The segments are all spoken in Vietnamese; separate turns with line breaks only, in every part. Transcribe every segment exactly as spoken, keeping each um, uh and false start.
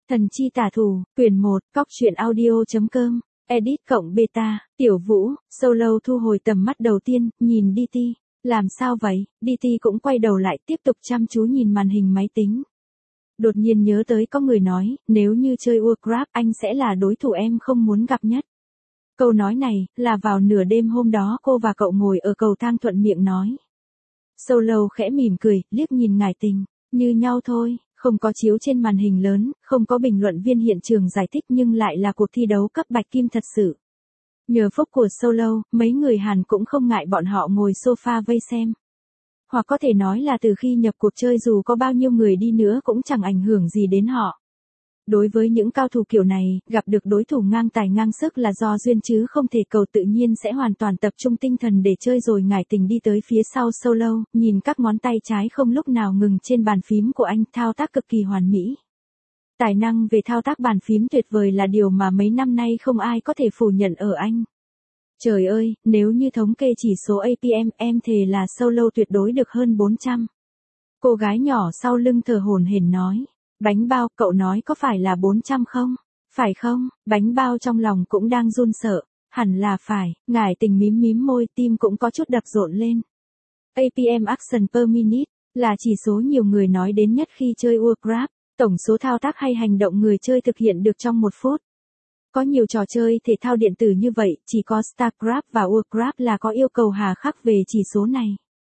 Thần chi tả thủ, quyển một, cóc truyện audio.com, edit cộng beta, Tiểu Vũ, Solo thu hồi tầm mắt đầu tiên, nhìn đê tê. Làm sao vậy? đê tê cũng quay đầu lại tiếp tục chăm chú nhìn màn hình máy tính. Đột nhiên nhớ tới có người nói, nếu như chơi Warcraft anh sẽ là đối thủ em không muốn gặp nhất. Câu nói này, là vào nửa đêm hôm đó cô và cậu ngồi ở cầu thang thuận miệng nói. Solo khẽ mỉm cười, liếc nhìn Ngải Tình, như nhau thôi. Không có chiếu trên màn hình lớn, không có bình luận viên hiện trường giải thích nhưng lại là cuộc thi đấu cấp bạch kim thật sự. Nhờ phúc của Solo, mấy người Hàn cũng không ngại bọn họ ngồi sofa vây xem. Hoặc có thể nói là từ khi nhập cuộc chơi dù có bao nhiêu người đi nữa cũng chẳng ảnh hưởng gì đến họ. Đối với những cao thủ kiểu này, gặp được đối thủ ngang tài ngang sức là do duyên chứ không thể cầu tự nhiên sẽ hoàn toàn tập trung tinh thần để chơi rồi. Ngải Tình đi tới phía sau Solo, nhìn các ngón tay trái không lúc nào ngừng trên bàn phím của anh, thao tác cực kỳ hoàn mỹ. Tài năng về thao tác bàn phím tuyệt vời là điều mà mấy năm nay không ai có thể phủ nhận ở anh. Trời ơi, nếu như thống kê chỉ số a pê em, em thề là Solo tuyệt đối được hơn bốn trăm. Cô gái nhỏ sau lưng thở hổn hển nói. Bánh bao, cậu nói có phải là bốn trăm không? Phải không? Bánh bao trong lòng cũng đang run sợ. Hẳn là phải. Ngải Tình mím mím môi, tim cũng có chút đập rộn lên. a pê em action per minute là chỉ số nhiều người nói đến nhất khi chơi Warcraft, tổng số thao tác hay hành động người chơi thực hiện được trong một phút. Có nhiều trò chơi thể thao điện tử như vậy, chỉ có StarCraft và Warcraft là có yêu cầu hà khắc về chỉ số này.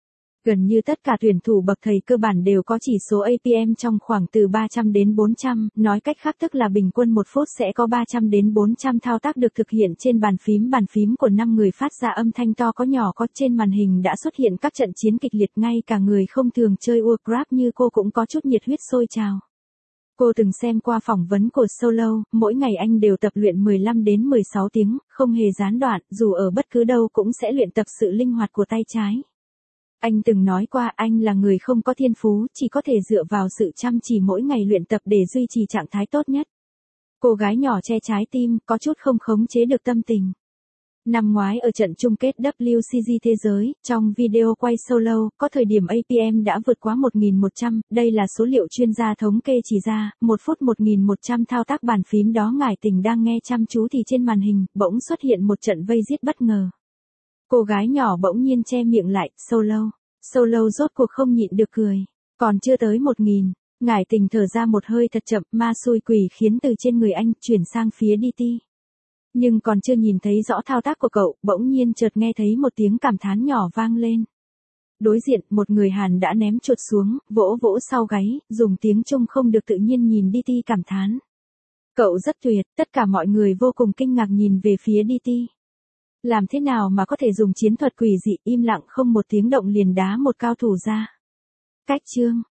Gần như tất cả tuyển thủ bậc thầy cơ bản đều có chỉ số a pê em trong khoảng từ ba trăm đến bốn trăm, nói cách khác tức là bình quân một phút sẽ có ba trăm đến bốn trăm thao tác được thực hiện trên bàn phím. Bàn phím của năm người phát ra âm thanh to có nhỏ có, trên màn hình đã xuất hiện các trận chiến kịch liệt, ngay cả người không thường chơi Warcraft như cô cũng có chút nhiệt huyết sôi trào. Cô từng xem qua phỏng vấn của Solo, mỗi ngày anh đều tập luyện mười lăm đến mười sáu tiếng, không hề gián đoạn, dù ở bất cứ đâu cũng sẽ luyện tập sự linh hoạt của tay trái. Anh từng nói qua anh là người không có thiên phú, chỉ có thể dựa vào sự chăm chỉ mỗi ngày luyện tập để duy trì trạng thái tốt nhất. Cô gái nhỏ che trái tim, có chút không khống chế được tâm tình. Năm ngoái ở trận chung kết vê kép xê giê Thế giới, trong video quay Solo, có thời điểm a pê em đã vượt quá một nghìn một trăm, đây là số liệu chuyên gia thống kê chỉ ra, một phút một nghìn một trăm thao tác bàn phím đó. Ngải Tình đang nghe chăm chú thì trên màn hình, bỗng xuất hiện một trận vây giết bất ngờ. Cô gái nhỏ bỗng nhiên che miệng lại, Solo. Solo rốt cuộc không nhịn được cười. Còn chưa tới một nghìn, Ngải Tình thở ra một hơi thật chậm, ma xui quỷ khiến từ trên người anh chuyển sang phía đê tê. Nhưng còn chưa nhìn thấy rõ thao tác của cậu, bỗng nhiên chợt nghe thấy một tiếng cảm thán nhỏ vang lên. Đối diện, một người Hàn đã ném chuột xuống, vỗ vỗ sau gáy, dùng tiếng Trung không được tự nhiên nhìn đê tê cảm thán. Cậu rất tuyệt, tất cả mọi người vô cùng kinh ngạc nhìn về phía đê tê. Làm thế nào mà có thể dùng chiến thuật quỷ dị, im lặng không một tiếng động liền đá một cao thủ ra. Cách chương